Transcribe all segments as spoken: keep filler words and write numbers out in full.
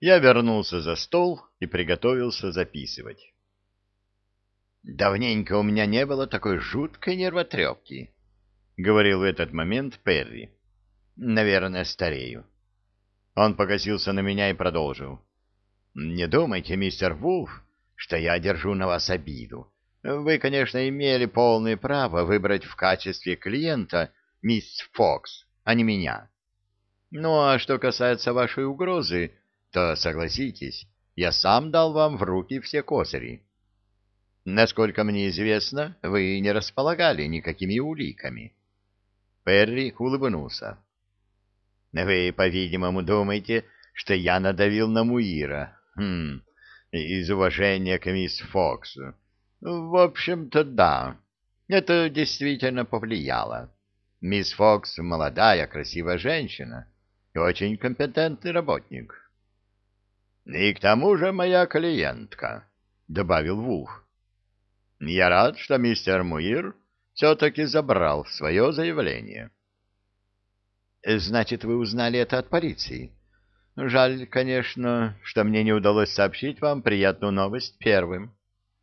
Я вернулся за стол и приготовился записывать. «Давненько у меня не было такой жуткой нервотрепки», — говорил в этот момент Перри. «Наверное, старею». Он покосился на меня и продолжил. «Не думайте, мистер Вулф, что я держу на вас обиду. Вы, конечно, имели полное право выбрать в качестве клиента мисс Фокс, а не меня. Ну, а что касается вашей угрозы, то, согласитесь, я сам дал вам в руки все козыри. Насколько мне известно, вы не располагали никакими уликами». Перри улыбнулся. «Вы, по-видимому, думаете, что я надавил на Муира. Хм, из уважения к мисс Фокс. В общем-то, да. Это действительно повлияло. Мисс Фокс молодая, красивая женщина и очень компетентный работник. И к тому же моя клиентка», — добавил Вулф. «Я рад, что мистер Муир все-таки забрал свое заявление». «Значит, вы узнали это от полиции? Жаль, конечно, что мне не удалось сообщить вам приятную новость первым».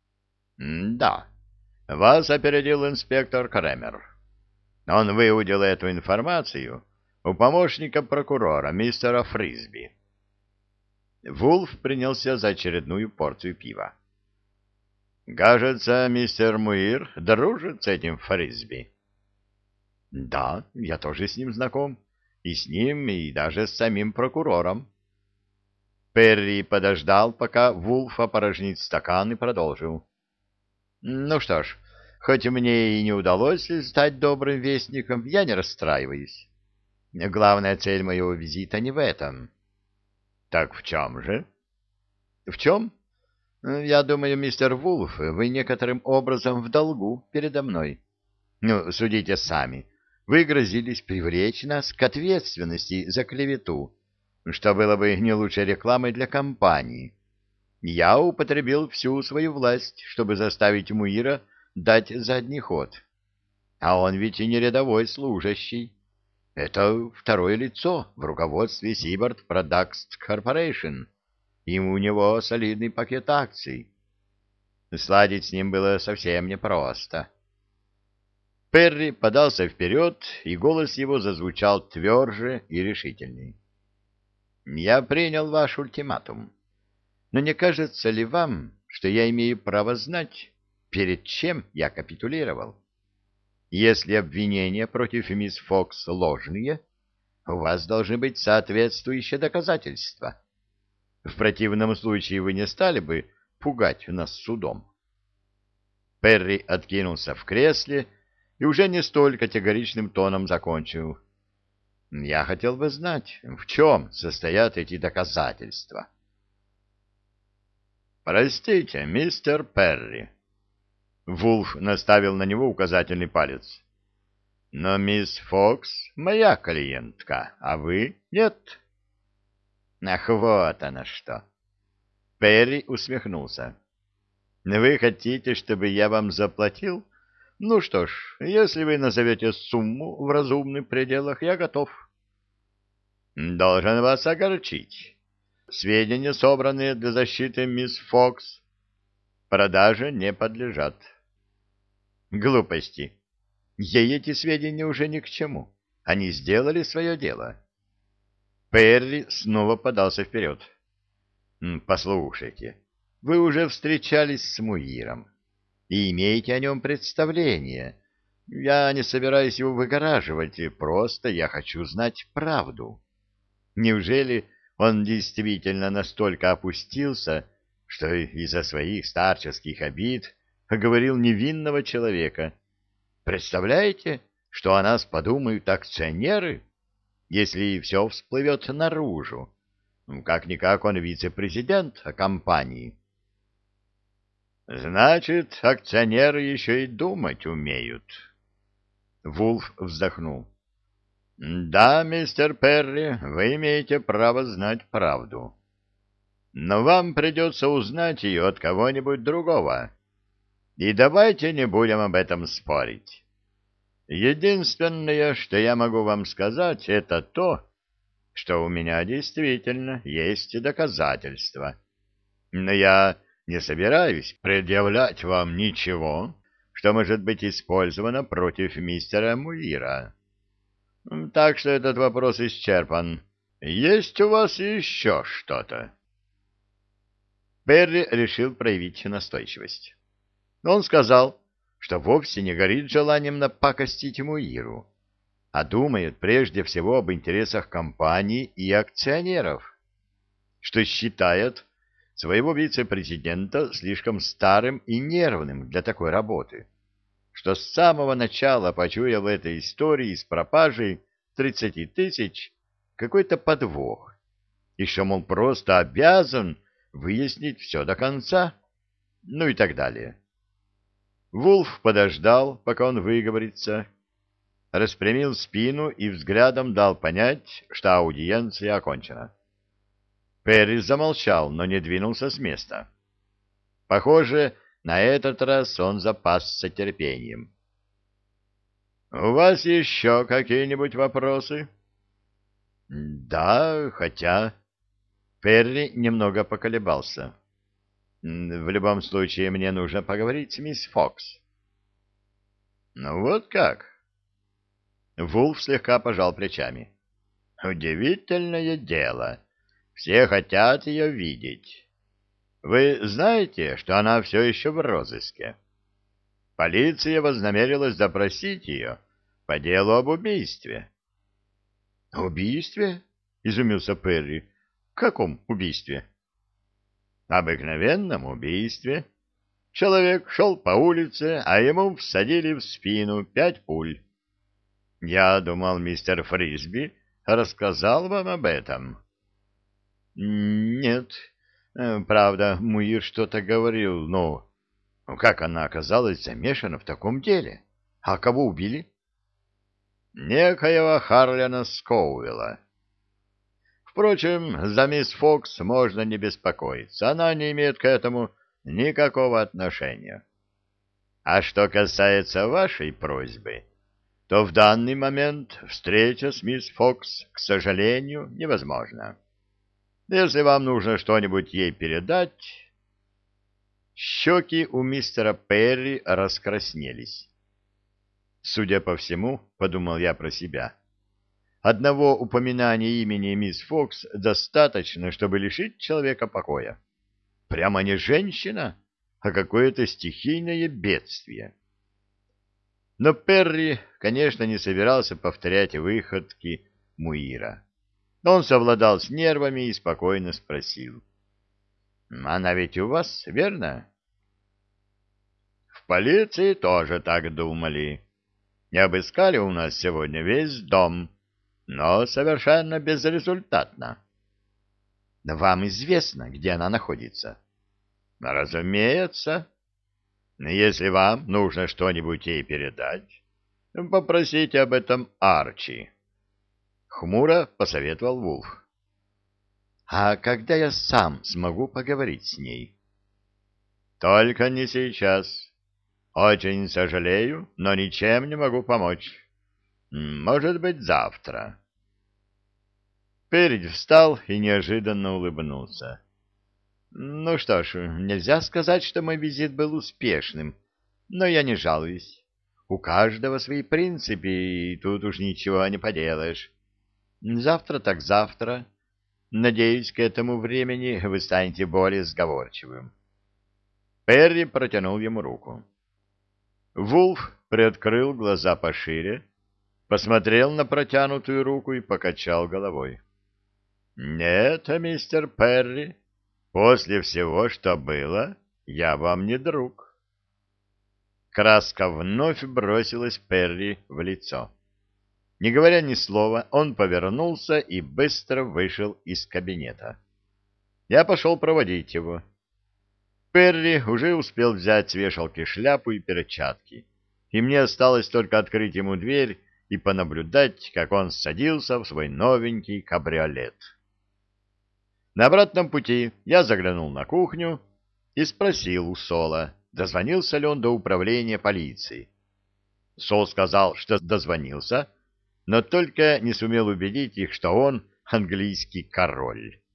«Да, вас опередил инспектор Кремер. Он выудил эту информацию у помощника прокурора, мистера Фрисби». Вулф принялся за очередную порцию пива. «Кажется, мистер Муир дружит с этим Фрисби». «Да, я тоже с ним знаком. И с ним, и даже с самим прокурором». Перри подождал, пока Вулф опорожнит стакан, и продолжил. «Ну что ж, хоть мне и не удалось стать добрым вестником, я не расстраиваюсь. Главная цель моего визита не в этом». «Так в чем же?» «В чем? Я думаю, мистер Вулф, вы некоторым образом в долгу передо мной. Ну, судите сами. Вы грозились привлечь нас к ответственности за клевету, что было бы не лучшей рекламой для компании. Я употребил всю свою власть, чтобы заставить Муира дать задний ход. А он ведь и не рядовой служащий. Это второе лицо в руководстве Seabird Products Corporation, и у него солидный пакет акций. Сладить с ним было совсем непросто». Перри подался вперед, и голос его зазвучал тверже и решительней. «Я принял ваш ультиматум. Но не кажется ли вам, что я имею право знать, перед чем я капитулировал? Если обвинения против мисс Фокс ложные, у вас должны быть соответствующие доказательства. В противном случае вы не стали бы пугать нас судом». Перри откинулся в кресле и уже не столь категоричным тоном закончил. «Я хотел бы знать, в чем состоят эти доказательства». «Простите, мистер Перри». Вулф наставил на него указательный палец. «Но мисс Фокс моя клиентка, а вы нет». «Ах, вот оно что!» Перри усмехнулся. «Вы хотите, чтобы я вам заплатил? Ну что ж, если вы назовете сумму в разумных пределах, я готов». «Должен вас огорчить. Сведения, собранные для защиты мисс Фокс, продаже не подлежат». «Глупости. Ей эти сведения уже ни к чему. Они сделали свое дело». Перри снова подался вперед. «Послушайте, вы уже встречались с Муиром и имеете о нем представление. Я не собираюсь его выгораживать, просто я хочу знать правду. Неужели он действительно настолько опустился, что из-за своих старческих обид оговорил невинного человека? Представляете, что о нас подумают акционеры, если все всплывет наружу? Как-никак он вице-президент компании». «Значит, акционеры еще и думать умеют». Вулф вздохнул. «Да, мистер Перри, вы имеете право знать правду. Но вам придется узнать ее от кого-нибудь другого. И давайте не будем об этом спорить. Единственное, что я могу вам сказать, это то, что у меня действительно есть доказательства. Но я не собираюсь предъявлять вам ничего, что может быть использовано против мистера Муира. Так что этот вопрос исчерпан. Есть у вас еще что-то?» Перри решил проявить настойчивость. Он сказал, что вовсе не горит желанием напакостить Муиру, а думает прежде всего об интересах компании и акционеров, что считает своего вице-президента слишком старым и нервным для такой работы, что с самого начала почуял в этой истории с пропажей тридцати тысяч какой-то подвох, и что, мол, просто обязан выяснить все до конца, ну и так далее. Вулф подождал, пока он выговорится, распрямил спину и взглядом дал понять, что аудиенция окончена. Перри замолчал, но не двинулся с места. Похоже, на этот раз он запасся терпением. «У вас еще какие-нибудь вопросы?» «Да, хотя...» Перри немного поколебался. «В любом случае, мне нужно поговорить с мисс Фокс». «Ну вот как?» Вулф слегка пожал плечами. «Удивительное дело. Все хотят ее видеть. Вы знаете, что она все еще в розыске? Полиция вознамерилась допросить ее по делу об убийстве». «Убийстве?» — изумился Перри. «В каком убийстве?» «Обыкновенном убийстве. Человек шел по улице, а ему всадили в спину пять пуль. Я думал, мистер Фрисби рассказал вам об этом». «Нет. Правда, Муир что-то говорил, но как она оказалась замешана в таком деле? А кого убили?» «Некоего Харлена Скоуэлла. Впрочем, за мисс Фокс можно не беспокоиться, она не имеет к этому никакого отношения. А что касается вашей просьбы, то в данный момент встреча с мисс Фокс, к сожалению, невозможна. Если вам нужно что-нибудь ей передать...» Щеки у мистера Перри раскраснелись. Судя по всему, подумал я про себя, одного упоминания имени мисс Фокс достаточно, чтобы лишить человека покоя. Прямо не женщина, а какое-то стихийное бедствие. Но Перри, конечно, не собирался повторять выходки Муира. Он совладал с нервами и спокойно спросил. «Она ведь у вас, верно?» «В полиции тоже так думали. Не обыскали у нас сегодня весь дом, но совершенно безрезультатно». «Но вам известно, где она находится?» «Разумеется. Если вам нужно что-нибудь ей передать, попросите об этом Арчи». Хмуро посоветовал Вулф. «А когда я сам смогу поговорить с ней?» «Только не сейчас. Очень сожалею, но ничем не могу помочь. Может быть, завтра». Перри встал и неожиданно улыбнулся. «Ну что ж, нельзя сказать, что мой визит был успешным, но я не жалуюсь. У каждого свои принципы, и тут уж ничего не поделаешь. Завтра так завтра. Надеюсь, к этому времени вы станете более сговорчивым». Перри протянул ему руку. Вулф приоткрыл глаза пошире, посмотрел на протянутую руку и покачал головой. «Нет, мистер Перри, после всего, что было, я вам не друг». Краска вновь бросилась Перри в лицо. Не говоря ни слова, он повернулся и быстро вышел из кабинета. Я пошел проводить его. Перри уже успел взять с вешалки шляпу и перчатки, и мне осталось только открыть ему дверь и понаблюдать, как он садился в свой новенький кабриолет. На обратном пути я заглянул на кухню и спросил у Сола, дозвонился ли он до управления полиции. Сол сказал, что дозвонился, но только не сумел убедить их, что он английский король.